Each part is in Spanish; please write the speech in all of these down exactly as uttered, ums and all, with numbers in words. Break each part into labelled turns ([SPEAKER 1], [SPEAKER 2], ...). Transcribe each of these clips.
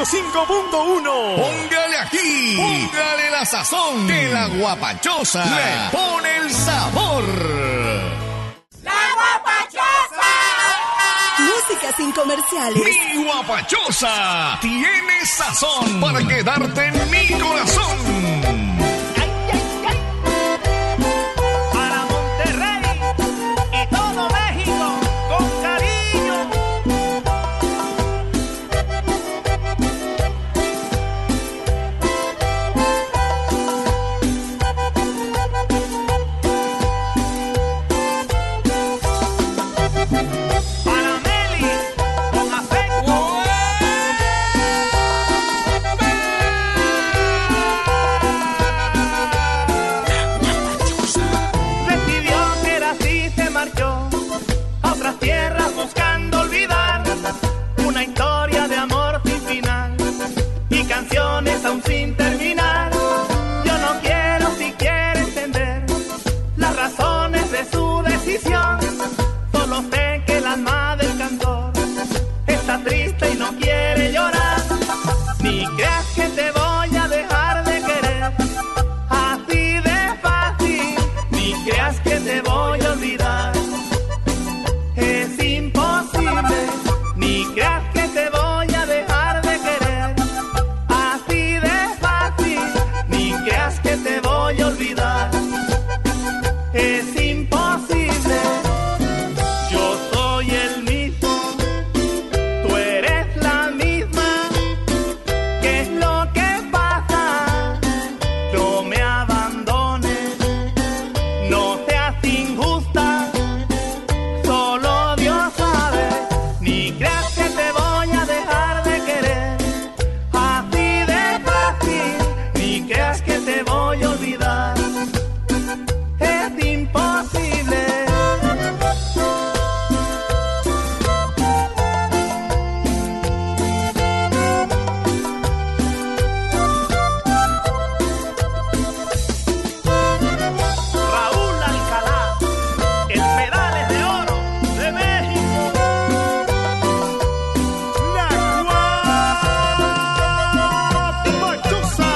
[SPEAKER 1] ciento cinco punto uno.
[SPEAKER 2] Póngale aquí, póngale la sazón, que la guapachosa le pone el sabor.
[SPEAKER 3] ¡La guapachosa!
[SPEAKER 4] Música sin comerciales.
[SPEAKER 2] Mi guapachosa tiene sazón para quedarte en mi corazón.
[SPEAKER 5] Aún sin terminar, yo no quiero siquiera entender las razones de su decisión. Solo sé que el alma del cantor está triste y no quiere llorar. Ni creas que te voy a dejar de querer así de fácil, ni creas que te voy a olvidar. Es imposible, ni creas que te voy a dejar de querer. Que te voy a olvidar, es imposible. Yo soy el mismo, tú eres la misma. ¿Qué es lo que pasa? No me abandones, no seas injusta, solo Dios sabe. Ni creas que te voy a dejar de querer así de fácil, ni creas que te voy a olvidar, es imposible. Raúl Alcalá, el Pedales de Oro de México.
[SPEAKER 1] La guapachosa.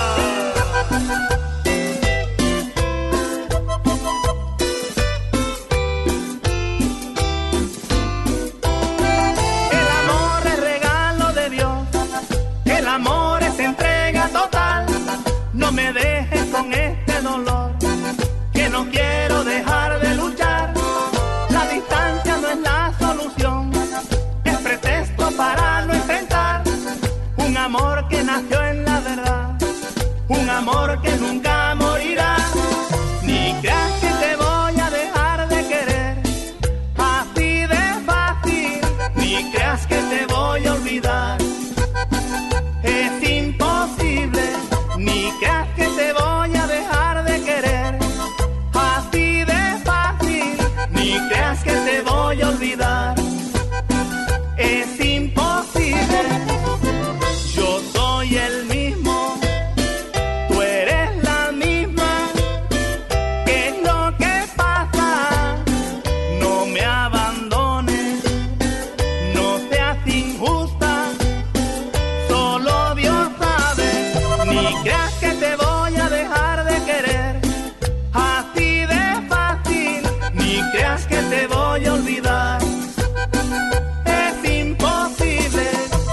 [SPEAKER 5] El amor es regalo de Dios, el amor es entrega total. No me dejes con este dolor, que no quiero dejar de luchar. La distancia no es la solución, es pretexto para no enfrentar un amor que nació en la verdad, un amor que nunca morirá. Ni creas que te voy a dejar de querer así de fácil, ni creas que te voy a olvidar, es imposible. Ni creas que te voy a dejar de querer así de fácil, ni creas que te voy a olvidar, es imposible. Yo soy el mismo, tú eres la misma. ¿Qué es lo que pasa? No me abandones, no seas injusta, solo Dios sabe. Ni creas que te voy a dejar de querer así de fácil, ni creas que te voy a olvidar, es imposible.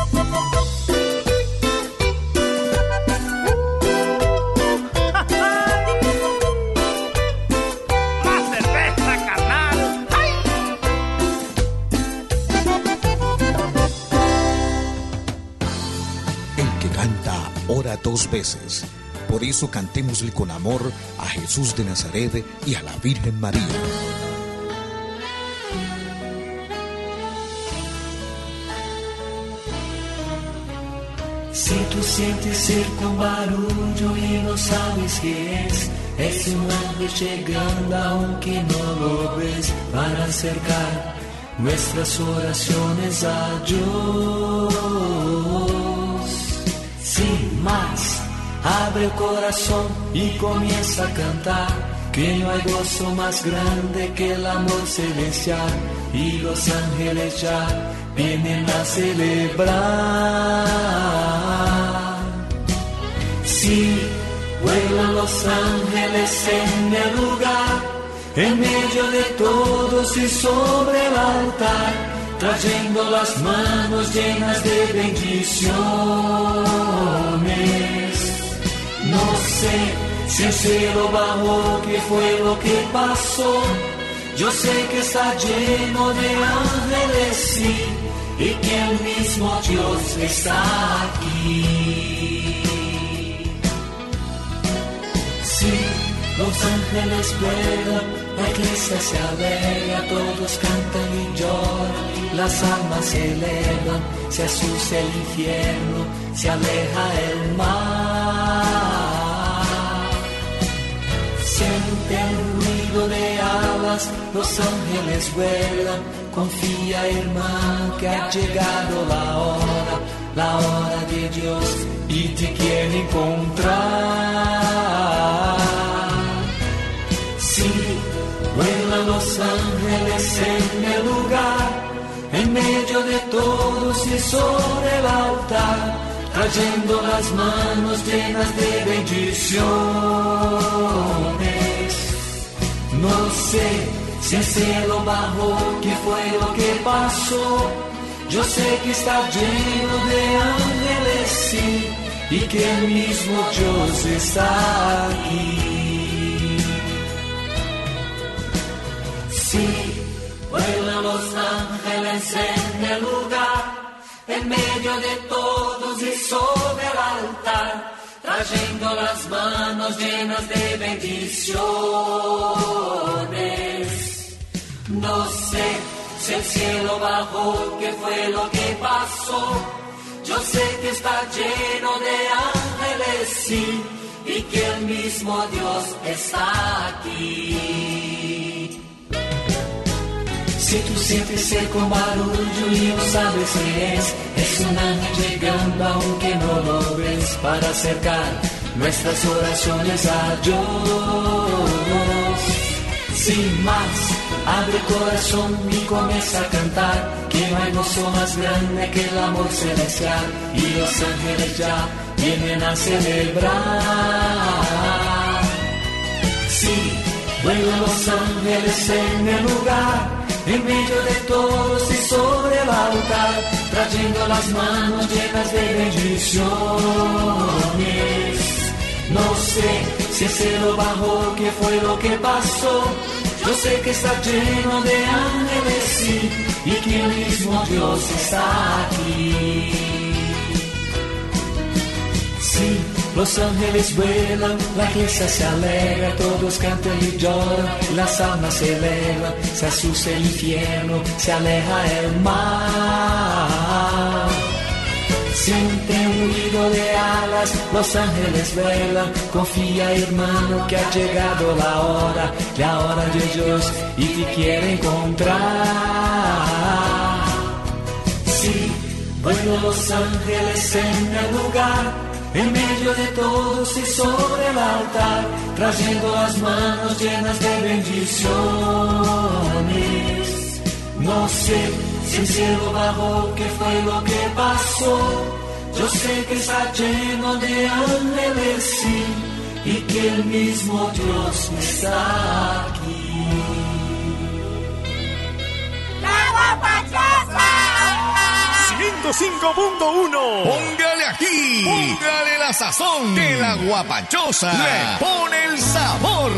[SPEAKER 5] Más cerveza, carnal. ¡Ay!
[SPEAKER 6] El que canta ora dos veces. Por eso cantémosle con amor a Jesús de Nazaret y a la Virgen María.
[SPEAKER 7] Si tú sientes cerca un barullo y no sabes qué es, es un ángel llegando aunque no lo ves, para acercar nuestras oraciones a Dios. Sin más, abre el corazón y comienza a cantar, que no hay gozo más grande que el amor celestial, y los ángeles ya vienen a celebrar. Sí, vuelan los ángeles en el lugar, en medio de todos y sobre el altar, trayendo las manos llenas de bendiciones. No sé si el cielo bajó, qué fue lo que pasó. Yo sé que está lleno de ángeles, sí, y que el mismo Dios está aquí. Sí, los ángeles vuelan, la iglesia se alegra, todos cantan y lloran, las almas se elevan, se asusta el infierno, se aleja el mar. Siente el ruido de alas, los ángeles vuelan, confía hermano que ha llegado la hora, la hora de Dios y te quiere encontrar. Sí, vuelan los ángeles en el lugar, en medio de todos y sobre el altar, trayendo las manos llenas de bendiciones. No sé si el cielo bajó, qué fue lo que pasó. Yo sé que está lleno de ángeles, sí, y que el mismo Dios está aquí. Sí, vuelan los ángeles en el lugar, en medio de todos y sobre el altar, trayendo las manos llenas de bendiciones. No sé si el cielo bajó, qué fue lo que pasó. Yo sé que está lleno de ángeles, sí, y que el mismo Dios está aquí. Si tú sientes eco, barullo y no sabes qué es, es un ángel llegando aunque no lo ves, para acercar nuestras oraciones a Dios. Sin más, abre el corazón y comienza a cantar, que no hay gozo más grande que el amor celestial, y los ángeles ya vienen a celebrar. Sí, vuelan los ángeles en el lugar, en medio de todos y sobre el altar, trayendo las manos llenas de bendiciones. No sé si el cielo bajó, qué fue lo que pasó. Yo sé que está lleno de ángeles, sí, y que el mismo Dios está aquí. Sí, los ángeles vuelan, la iglesia se alegra, todos cantan y lloran, las almas se elevan, se asusta el infierno, se aleja el mar. Siente un ruido de alas, los ángeles vuelan, confía hermano que ha llegado la hora, la hora de Dios y te quiere encontrar. Sí, vuelan los ángeles en el lugar, en medio de todos y sobre el altar, trayendo las manos llenas de bendiciones. No sé si el cielo bajó, qué fue lo que pasó. Yo sé que está lleno de ángeles, sí, y que el mismo Dios está aquí.
[SPEAKER 3] ¡La Guapachosa!
[SPEAKER 1] ciento cinco punto uno.
[SPEAKER 2] Póngale aquí, póngale la sazón, que la Guapachosa le pone el sabor.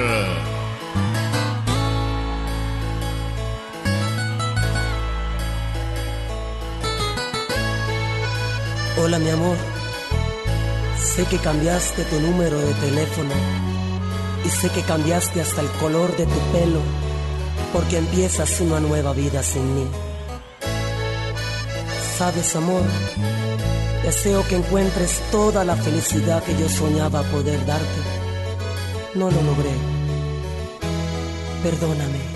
[SPEAKER 8] Hola mi amor, sé que cambiaste tu número de teléfono y sé que cambiaste hasta el color de tu pelo, porque empiezas una nueva vida sin mí. Sabes amor, deseo que encuentres toda la felicidad que yo soñaba poder darte. No lo logré, perdóname.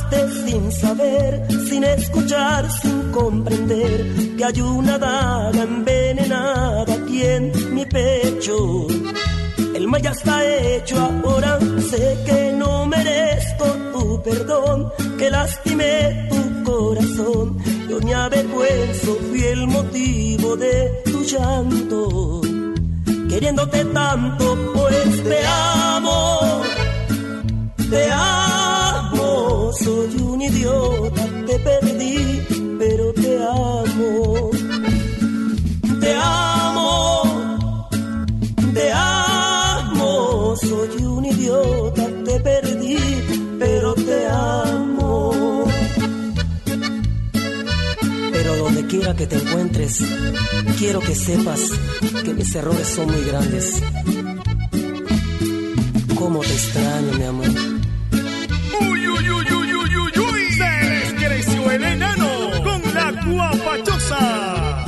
[SPEAKER 8] amaste sin saber, sin escuchar, sin comprender que hay una daga envenenada aquí en mi pecho. El mal ya está hecho, ahora sé que no merezco tu perdón, que lastimé tu corazón. Yo me avergüenzo, fui el motivo de tu llanto, queriéndote tanto, pues te amo, te amo. Soy un idiota, te perdí, pero te amo, te amo, te amo. Soy un idiota, te perdí, pero te amo. Pero donde quiera que te encuentres, quiero que sepas que mis errores son muy grandes. Cómo te extraño, mi amor.
[SPEAKER 1] Uy, uy, uy, uy, uy, uy, uy. Se les creció el enano con la guapachosa.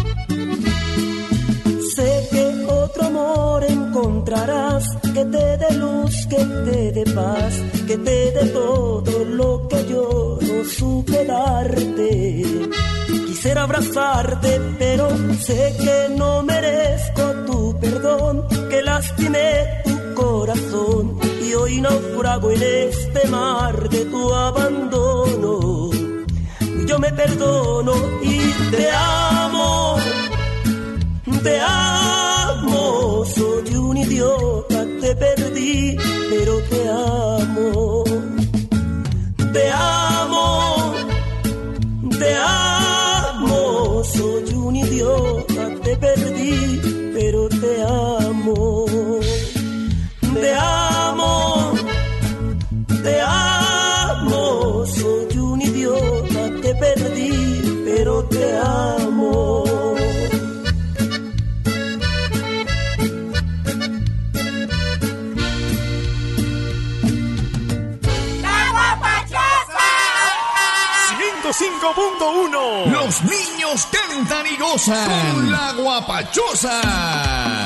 [SPEAKER 8] Sé que otro amor encontrarás, que te dé luz, que te dé paz, que te dé todo lo que yo no supe darte. Quisiera abrazarte, pero sé que no merezco tu perdón, que lastimé tu corazón y hoy naufrago en este mar de tu abandono. Yo me perdono y te amo, te amo. Soy un idiota, te perdí, pero te amo, te amo, te amo. Soy un idiota, te perdí, pero te amo, te amo, te amo. Soy un idiota, te perdí, pero te amo.
[SPEAKER 1] cinco punto uno.
[SPEAKER 2] Los niños cantan y gozan con la guapachosa.